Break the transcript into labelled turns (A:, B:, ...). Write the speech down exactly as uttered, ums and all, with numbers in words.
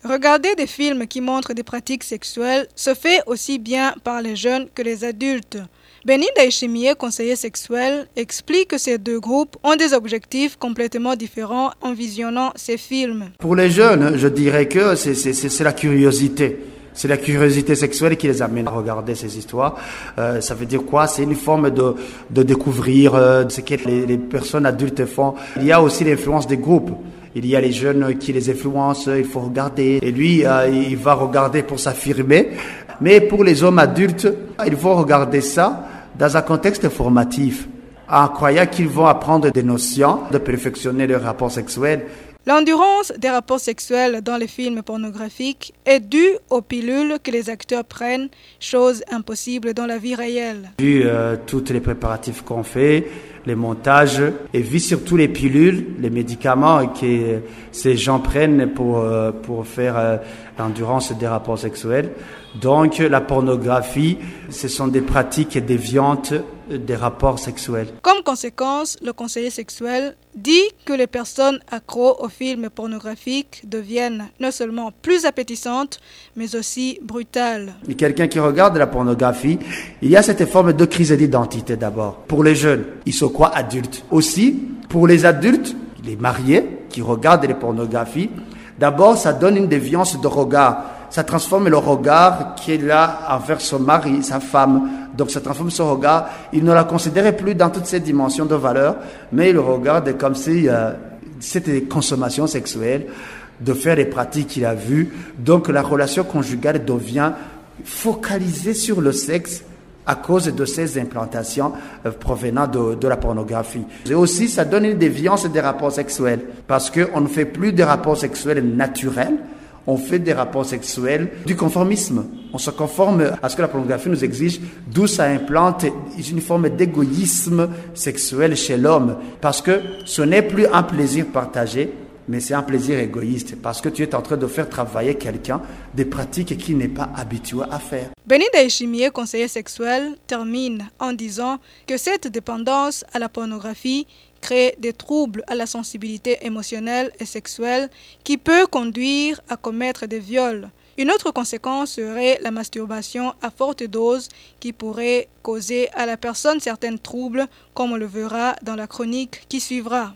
A: Regarder des films qui montrent des pratiques sexuelles se fait aussi bien par les jeunes que les adultes. Benny Daishimiye, conseiller sexuel, explique que ces deux groupes ont des objectifs complètement différents en visionnant ces films.
B: Pour les jeunes, je dirais que c'est, c'est, c'est la curiosité. C'est la curiosité sexuelle qui les amène à regarder ces histoires. Euh, ça veut dire quoi? C'est une forme de, de découvrir euh, ce que les, les personnes adultes font. Il y a aussi l'influence des groupes. Il y a les jeunes qui les influencent, il faut regarder. Et lui, euh, il va regarder pour s'affirmer. Mais pour les hommes adultes, il faut regarder ça dans un contexte formatif, en croyant qu'ils vont apprendre des notions de perfectionner leur rapport sexuel.
A: L'endurance des rapports sexuels dans les films pornographiques est due aux pilules que les acteurs prennent, chose impossible dans la vie réelle.
B: Vu euh, tous les préparatifs qu'on fait, les montages, et vu surtout les pilules, les médicaments que ces gens prennent pour, euh, pour faire euh, l'endurance des rapports sexuels. Donc la pornographie, ce sont des pratiques déviantes des rapports sexuels.
A: Comme conséquence, le conseiller sexuel dit que les personnes accros aux films pornographiques deviennent non seulement plus appétissantes, mais aussi brutales.
B: Et quelqu'un qui regarde la pornographie, il y a cette forme de crise d'identité d'abord. Pour les jeunes, ils sont quoi? Adultes. Aussi, pour les adultes, les mariés qui regardent les pornographies, d'abord, ça donne une déviance de regard. Ça transforme le regard qu'il a envers son mari, sa femme. Donc ça transforme son regard. Il ne la considère plus dans toutes ses dimensions de valeur, mais il le regarde comme si euh, c'était des consommations sexuelles, de faire des pratiques qu'il a vues. Donc la relation conjugale devient focalisée sur le sexe à cause de ces implantations euh, provenant de, de la pornographie. Et aussi, ça donne une déviance des rapports sexuels, parce qu'on ne fait plus des rapports sexuels naturels, on fait des rapports sexuels du conformisme. On se conforme à ce que la pornographie nous exige, d'où ça implante une forme d'égoïsme sexuel chez l'homme. Parce que ce n'est plus un plaisir partagé, mais c'est un plaisir égoïste. Parce que tu es en train de faire travailler quelqu'un des pratiques qu'il n'est pas habitué à faire.
A: Benny Daishimiye, conseiller sexuel, termine en disant que cette dépendance à la pornographie crée des troubles à la sensibilité émotionnelle et sexuelle qui peut conduire à commettre des viols. Une autre conséquence serait la masturbation à forte dose qui pourrait causer à la personne certains troubles, comme on le verra dans la chronique qui suivra.